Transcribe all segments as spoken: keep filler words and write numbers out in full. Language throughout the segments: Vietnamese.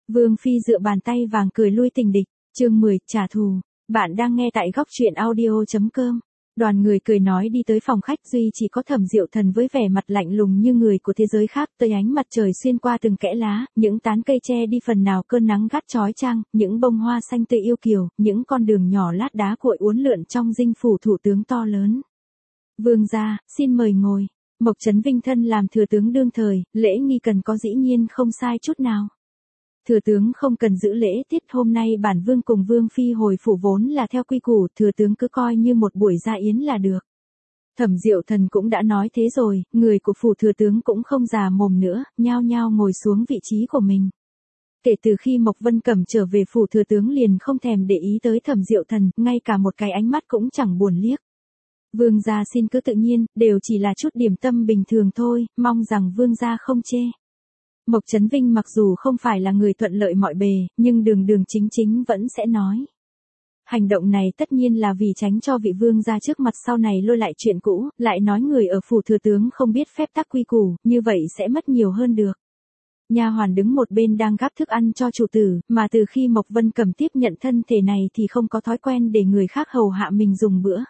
Vương Phi dựa bàn tay vàng cười lui tình địch, chương mười, trả thù. Bạn đang nghe tại góc truyện audio.com. Đoàn người cười nói đi tới phòng khách, duy chỉ có Thẩm Diệu Thần với vẻ mặt lạnh lùng như người của thế giới khác, tới ánh mặt trời xuyên qua từng kẽ lá, những tán cây che đi phần nào cơn nắng gắt chói chang, những bông hoa xanh tươi yêu kiều, những con đường nhỏ lát đá cuội uốn lượn trong dinh phủ thủ tướng to lớn. Vương gia, xin mời ngồi. Mộc Chấn Vinh thân làm thừa tướng đương thời, lễ nghi cần có dĩ nhiên không sai chút nào. Thừa tướng không cần giữ lễ tiết, hôm nay bản vương cùng Vương Phi hồi phủ vốn là theo quy củ, thừa tướng cứ coi như một buổi gia yến là được. Thẩm Diệu Thần cũng đã nói thế rồi, người của phủ thừa tướng cũng không già mồm nữa, nhao nhao ngồi xuống vị trí của mình. Kể từ khi Mộc Vân Cẩm trở về phủ thừa tướng liền không thèm để ý tới Thẩm Diệu Thần, ngay cả một cái ánh mắt cũng chẳng buồn liếc. Vương gia xin cứ tự nhiên, đều chỉ là chút điểm tâm bình thường thôi, mong rằng vương gia không chê. Mộc Chấn Vinh mặc dù không phải là người thuận lợi mọi bề, nhưng đường đường chính chính vẫn sẽ nói. Hành động này tất nhiên là vì tránh cho vị vương gia trước mặt sau này lôi lại chuyện cũ, lại nói người ở phủ thừa tướng không biết phép tắc quy củ, như vậy sẽ mất nhiều hơn được. Nha hoàn đứng một bên đang gắp thức ăn cho chủ tử, mà từ khi Mộc Vân Cẩm tiếp nhận thân thể này thì không có thói quen để người khác hầu hạ mình dùng bữa.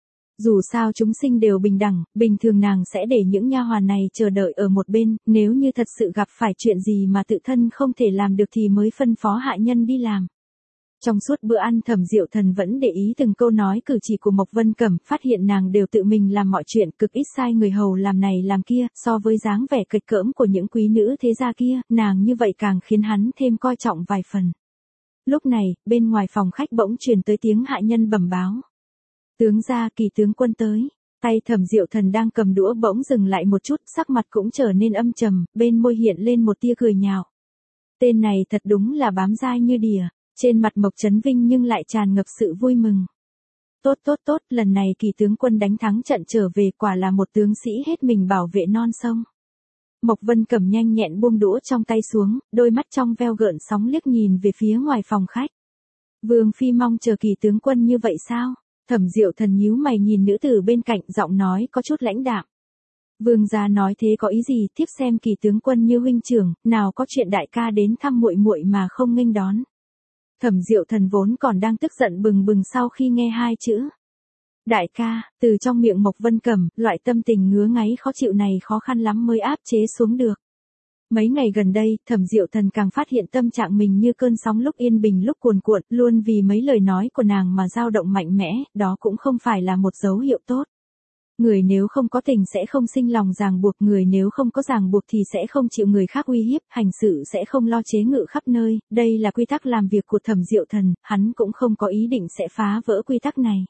Dù sao chúng sinh đều bình đẳng, bình thường nàng sẽ để những nha hoàn này chờ đợi ở một bên, nếu như thật sự gặp phải chuyện gì mà tự thân không thể làm được thì mới phân phó hạ nhân đi làm. Trong suốt bữa ăn Thẩm Diệu Thần vẫn để ý từng câu nói cử chỉ của Mộc Vân Cẩm, phát hiện nàng đều tự mình làm mọi chuyện, cực ít sai người hầu làm này làm kia, so với dáng vẻ kịch cỡm của những quý nữ thế gia kia, nàng như vậy càng khiến hắn thêm coi trọng vài phần. Lúc này, bên ngoài phòng khách bỗng truyền tới tiếng hạ nhân bẩm báo. Tướng gia, Kỳ tướng quân tới. Tay Thẩm Diệu Thần đang cầm đũa bỗng dừng lại một chút, sắc mặt cũng trở nên âm trầm, bên môi hiện lên một tia cười nhạo. Tên này thật đúng là bám dai như đỉa, trên mặt Mộc Chấn Vinh nhưng lại tràn ngập sự vui mừng. Tốt tốt tốt, lần này Kỳ tướng quân đánh thắng trận trở về, quả là một tướng sĩ hết mình bảo vệ non sông. Mộc Vân Cẩm nhanh nhẹn buông đũa trong tay xuống, đôi mắt trong veo gợn sóng liếc nhìn về phía ngoài phòng khách. Vương Phi mong chờ Kỳ tướng quân như vậy sao? Thẩm Diệu Thần nhíu mày nhìn nữ tử bên cạnh, giọng nói có chút lãnh đạm. Vương gia nói thế có ý gì, thiếp xem Kỳ tướng quân như huynh trưởng, nào có chuyện đại ca đến thăm muội muội mà không nghênh đón. Thẩm Diệu Thần vốn còn đang tức giận bừng bừng sau khi nghe hai chữ đại ca, từ trong miệng Mộc Vân Cẩm, loại tâm tình ngứa ngáy khó chịu này khó khăn lắm mới áp chế xuống được. Mấy ngày gần đây, Thẩm Diệu Thần càng phát hiện tâm trạng mình như cơn sóng lúc yên bình lúc cuồn cuộn, luôn vì mấy lời nói của nàng mà dao động mạnh mẽ, đó cũng không phải là một dấu hiệu tốt. Người nếu không có tình sẽ không sinh lòng ràng buộc, người nếu không có ràng buộc thì sẽ không chịu người khác uy hiếp, hành sự sẽ không lo chế ngự khắp nơi, đây là quy tắc làm việc của Thẩm Diệu Thần, hắn cũng không có ý định sẽ phá vỡ quy tắc này.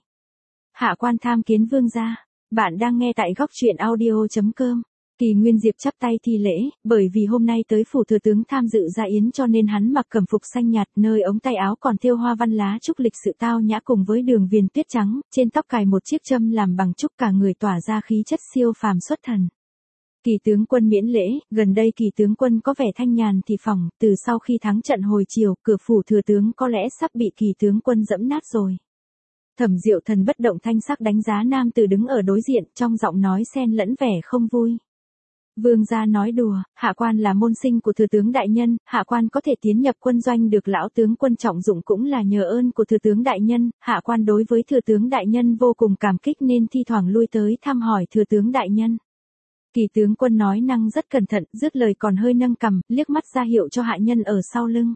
Hạ quan tham kiến vương gia, bạn đang nghe tại góc truyện audio.com. Kỳ Nguyên Diệp chắp tay thi lễ, bởi vì hôm nay tới phủ thừa tướng tham dự gia yến cho nên hắn mặc cẩm phục xanh nhạt, nơi ống tay áo còn thêu hoa văn lá trúc lịch sự tao nhã cùng với đường viền tuyết trắng, trên tóc cài một chiếc châm làm bằng trúc, cả người tỏa ra khí chất siêu phàm xuất thần. Kỳ tướng quân miễn lễ, gần đây Kỳ tướng quân có vẻ thanh nhàn thì phỏng, từ sau khi thắng trận hồi chiều, cửa phủ thừa tướng có lẽ sắp bị Kỳ tướng quân dẫm nát rồi. Thẩm Diệu Thần bất động thanh sắc đánh giá nam tử đứng ở đối diện, trong giọng nói xen lẫn vẻ không vui. Vương gia nói đùa, hạ quan là môn sinh của thừa tướng đại nhân, hạ quan có thể tiến nhập quân doanh được lão tướng quân trọng dụng cũng là nhờ ơn của thừa tướng đại nhân, hạ quan đối với thừa tướng đại nhân vô cùng cảm kích nên thi thoảng lui tới thăm hỏi thừa tướng đại nhân. Kỳ tướng quân nói năng rất cẩn thận, dứt lời còn hơi nâng cằm, liếc mắt ra hiệu cho hạ nhân ở sau lưng.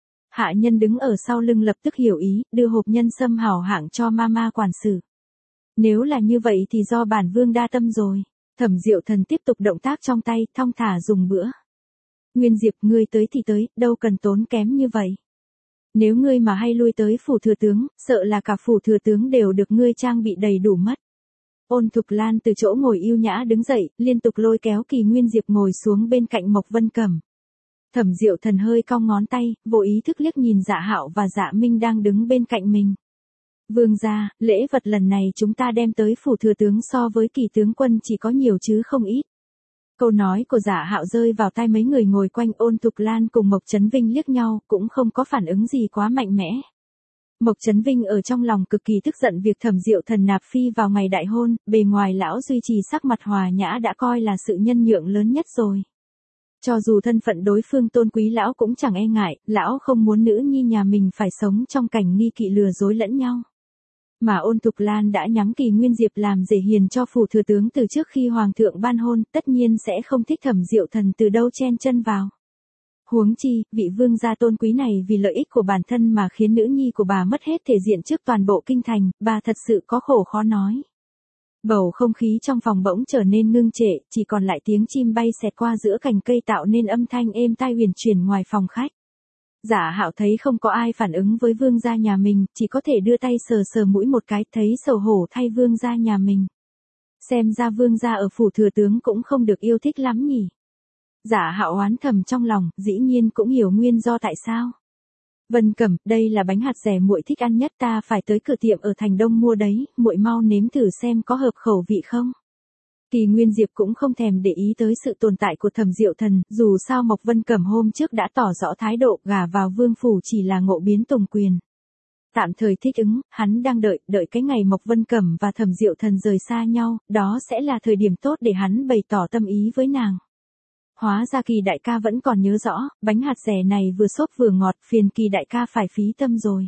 Hạ nhân đứng ở sau lưng lập tức hiểu ý, đưa hộp nhân sâm hảo hạng cho mama quản sự. Nếu là như vậy thì do bản vương đa tâm rồi. Thẩm Diệu Thần tiếp tục động tác trong tay, thong thả dùng bữa. Nguyên Diệp, ngươi tới thì tới, đâu cần tốn kém như vậy. Nếu ngươi mà hay lui tới phủ thừa tướng, sợ là cả phủ thừa tướng đều được ngươi trang bị đầy đủ mất. Ôn Thục Lan từ chỗ ngồi yêu nhã đứng dậy, liên tục lôi kéo Kỳ Nguyên Diệp ngồi xuống bên cạnh Mộc Vân Cẩm. Thẩm Diệu Thần hơi cong ngón tay, vô ý thức liếc nhìn Dạ Hạo và Dạ Minh đang đứng bên cạnh mình. Vương gia, lễ vật lần này chúng ta đem tới phủ thừa tướng so với Kỳ tướng quân chỉ có nhiều chứ không ít. Câu nói của Dạ Hạo rơi vào tai mấy người ngồi quanh, Ôn Thục Lan cùng Mộc Chấn Vinh liếc nhau, cũng không có phản ứng gì quá mạnh mẽ. Mộc Chấn Vinh ở trong lòng cực kỳ tức giận việc Thẩm Diệu Thần nạp phi vào ngày đại hôn, bề ngoài lão duy trì sắc mặt hòa nhã đã coi là sự nhân nhượng lớn nhất rồi. Cho dù thân phận đối phương tôn quý lão cũng chẳng e ngại, lão không muốn nữ nhi nhà mình phải sống trong cảnh nghi kỵ lừa dối lẫn nhau. Mà Ôn Thục Lan đã nhắm Kỳ Nguyên Diệp làm rể hiền cho phủ thừa tướng từ trước khi hoàng thượng ban hôn, tất nhiên sẽ không thích Thẩm Diệu Thần từ đâu chen chân vào. Huống chi, vị vương gia tôn quý này vì lợi ích của bản thân mà khiến nữ nhi của bà mất hết thể diện trước toàn bộ kinh thành, bà thật sự có khổ khó nói. Bầu không khí trong phòng bỗng trở nên ngưng trệ, chỉ còn lại tiếng chim bay xẹt qua giữa cành cây tạo nên âm thanh êm tai huyền chuyển ngoài phòng khách. Giả Hạo thấy không có ai phản ứng với vương gia nhà mình, chỉ có thể đưa tay sờ sờ mũi một cái, thấy xấu hổ thay vương gia nhà mình. Xem ra vương gia ở phủ thừa tướng cũng không được yêu thích lắm nhỉ. Giả Hạo oán thầm trong lòng, dĩ nhiên cũng hiểu nguyên do tại sao. Vân Cẩm, đây là bánh hạt dẻ muội thích ăn nhất, ta phải tới cửa tiệm ở thành Đông mua đấy, muội mau nếm thử xem có hợp khẩu vị không. Kỳ Nguyên Diệp cũng không thèm để ý tới sự tồn tại của Thẩm Diệu Thần, dù sao Mộc Vân Cẩm hôm trước đã tỏ rõ thái độ, gả vào vương phủ chỉ là ngộ biến tùng quyền. Tạm thời thích ứng, hắn đang đợi, đợi cái ngày Mộc Vân Cẩm và Thẩm Diệu Thần rời xa nhau, đó sẽ là thời điểm tốt để hắn bày tỏ tâm ý với nàng. Hóa ra Kỳ đại ca vẫn còn nhớ rõ, bánh hạt dẻ này vừa xốp vừa ngọt, phiền Kỳ đại ca phải phí tâm rồi.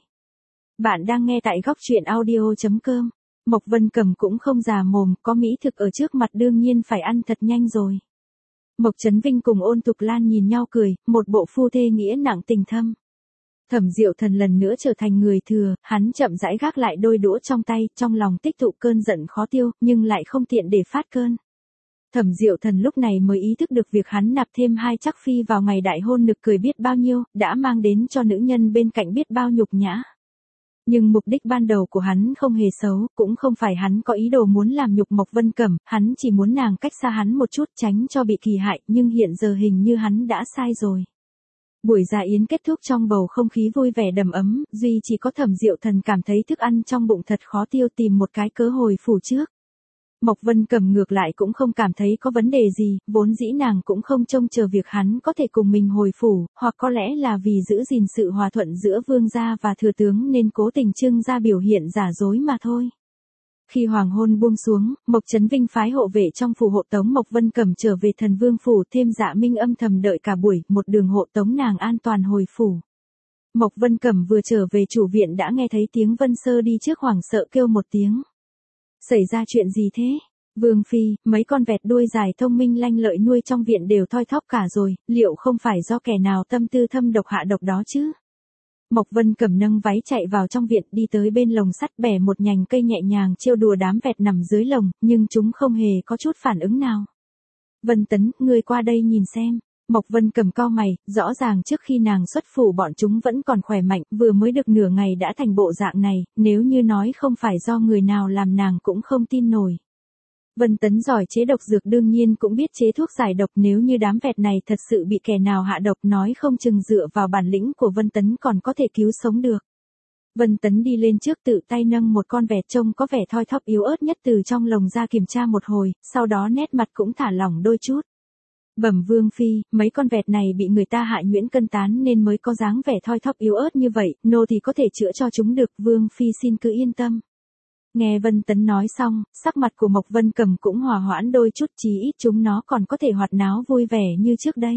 Bạn đang nghe tại góc truyện audio chấm com. Mộc Vân Cẩm cũng không già mồm, có mỹ thực ở trước mặt đương nhiên phải ăn thật nhanh rồi. Mộc Chấn Vinh cùng Ôn Thục Lan nhìn nhau cười, một bộ phu thê nghĩa nặng tình thâm. Thẩm Diệu Thần lần nữa trở thành người thừa, hắn chậm rãi gác lại đôi đũa trong tay, trong lòng tích tụ cơn giận khó tiêu, nhưng lại không tiện để phát cơn. Thẩm Diệu Thần lúc này mới ý thức được việc hắn nạp thêm hai chắc phi vào ngày đại hôn nực cười biết bao nhiêu, đã mang đến cho nữ nhân bên cạnh biết bao nhục nhã. Nhưng mục đích ban đầu của hắn không hề xấu, cũng không phải hắn có ý đồ muốn làm nhục Mộc Vân Cẩm, hắn chỉ muốn nàng cách xa hắn một chút tránh cho bị kỳ hại, nhưng hiện giờ hình như hắn đã sai rồi. Buổi dạ yến kết thúc trong bầu không khí vui vẻ đầm ấm, duy chỉ có Thẩm Diệu Thần cảm thấy thức ăn trong bụng thật khó tiêu, tìm một cái cớ hồi phủ trước. Mộc Vân Cẩm ngược lại cũng không cảm thấy có vấn đề gì, vốn dĩ nàng cũng không trông chờ việc hắn có thể cùng mình hồi phủ, hoặc có lẽ là vì giữ gìn sự hòa thuận giữa vương gia và thừa tướng nên cố tình trưng ra biểu hiện giả dối mà thôi. Khi hoàng hôn buông xuống, Mộc Chấn Vinh phái hộ vệ trong phủ hộ tống Mộc Vân Cẩm trở về Thần Vương phủ, thêm Dạ Minh âm thầm đợi cả buổi, một đường hộ tống nàng an toàn hồi phủ. Mộc Vân Cẩm vừa trở về chủ viện đã nghe thấy tiếng Vân Sơ đi trước hoảng sợ kêu một tiếng. Xảy ra chuyện gì thế? Vương phi, mấy con vẹt đuôi dài thông minh lanh lợi nuôi trong viện đều thoi thóp cả rồi, liệu không phải do kẻ nào tâm tư thâm độc hạ độc đó chứ? Mộc Vân Cẩm nâng váy chạy vào trong viện, đi tới bên lồng sắt bẻ một nhành cây nhẹ nhàng trêu đùa đám vẹt nằm dưới lồng, nhưng chúng không hề có chút phản ứng nào. Vân Tấn, ngươi qua đây nhìn xem. Mộc Vân Cẩm cau mày, rõ ràng trước khi nàng xuất phủ bọn chúng vẫn còn khỏe mạnh, vừa mới được nửa ngày đã thành bộ dạng này, nếu như nói không phải do người nào làm nàng cũng không tin nổi. Vân Tấn giỏi chế độc dược đương nhiên cũng biết chế thuốc giải độc, nếu như đám vẹt này thật sự bị kẻ nào hạ độc nói không chừng dựa vào bản lĩnh của Vân Tấn còn có thể cứu sống được. Vân Tấn đi lên trước tự tay nâng một con vẹt trông có vẻ thoi thóp yếu ớt nhất từ trong lồng ra kiểm tra một hồi, sau đó nét mặt cũng thả lỏng đôi chút. Bẩm Vương phi, mấy con vẹt này bị người ta hạ nhuyễn cân tán nên mới có dáng vẻ thoi thóp yếu ớt như vậy, nô thì có thể chữa cho chúng được, Vương phi xin cứ yên tâm. Nghe Vân Tấn nói xong, sắc mặt của Mộc Vân Cẩm cũng hòa hoãn đôi chút, chí ít chúng nó còn có thể hoạt náo vui vẻ như trước đây.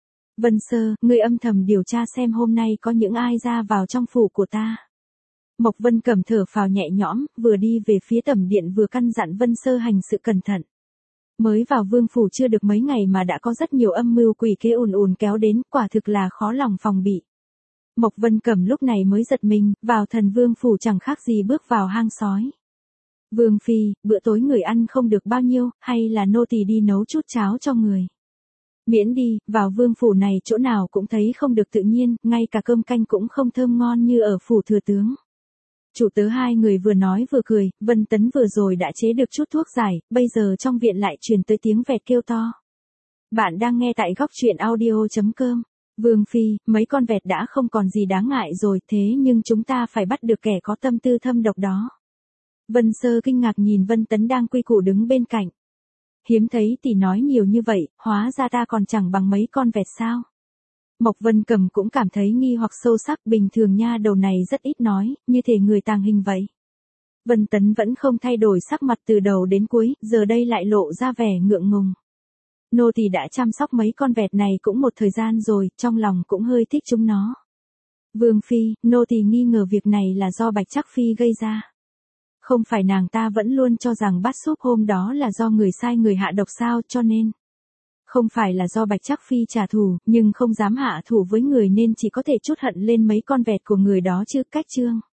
Vân Sơ, ngươi âm thầm điều tra xem hôm nay có những ai ra vào trong phủ của ta. Mộc Vân Cẩm thở phào nhẹ nhõm, vừa đi về phía tẩm điện vừa căn dặn Vân Sơ hành sự cẩn thận. Mới vào vương phủ chưa được mấy ngày mà đã có rất nhiều âm mưu quỷ kế ùn ùn kéo đến, quả thực là khó lòng phòng bị. Mộc Vân Cẩm lúc này mới giật mình, vào Thần Vương phủ chẳng khác gì bước vào hang sói. Vương phi, bữa tối người ăn không được bao nhiêu, hay là nô tỳ đi nấu chút cháo cho người. Miễn đi, vào vương phủ này chỗ nào cũng thấy không được tự nhiên, ngay cả cơm canh cũng không thơm ngon như ở phủ thừa tướng. Chủ tớ hai người vừa nói vừa cười, Vân Tấn vừa rồi đã chế được chút thuốc giải, bây giờ trong viện lại truyền tới tiếng vẹt kêu to. Bạn đang nghe tại góc truyện audio chấm com. Vương phi, mấy con vẹt đã không còn gì đáng ngại rồi, thế nhưng chúng ta phải bắt được kẻ có tâm tư thâm độc đó. Vân Sơ kinh ngạc nhìn Vân Tấn đang quy củ đứng bên cạnh. Hiếm thấy tỷ nói nhiều như vậy, hóa ra ta còn chẳng bằng mấy con vẹt sao. Mộc Vân Cẩm cũng cảm thấy nghi hoặc sâu sắc, bình thường nha đầu này rất ít nói, như thể người tàng hình vậy. Vân Tấn vẫn không thay đổi sắc mặt từ đầu đến cuối, giờ đây lại lộ ra vẻ ngượng ngùng. nô tỳ đã chăm sóc mấy con vẹt này cũng một thời gian rồi, trong lòng cũng hơi thích chúng nó. Vương phi, nô tỳ nghi ngờ việc này là do Bạch Trắc Phi gây ra. Không phải nàng ta vẫn luôn cho rằng bát súp hôm đó là do người sai người hạ độc sao, cho nên. Không phải là do Bạch Trắc Phi trả thù, nhưng không dám hạ thủ với người nên chỉ có thể trút hận lên mấy con vẹt của người đó chứ, cách trương.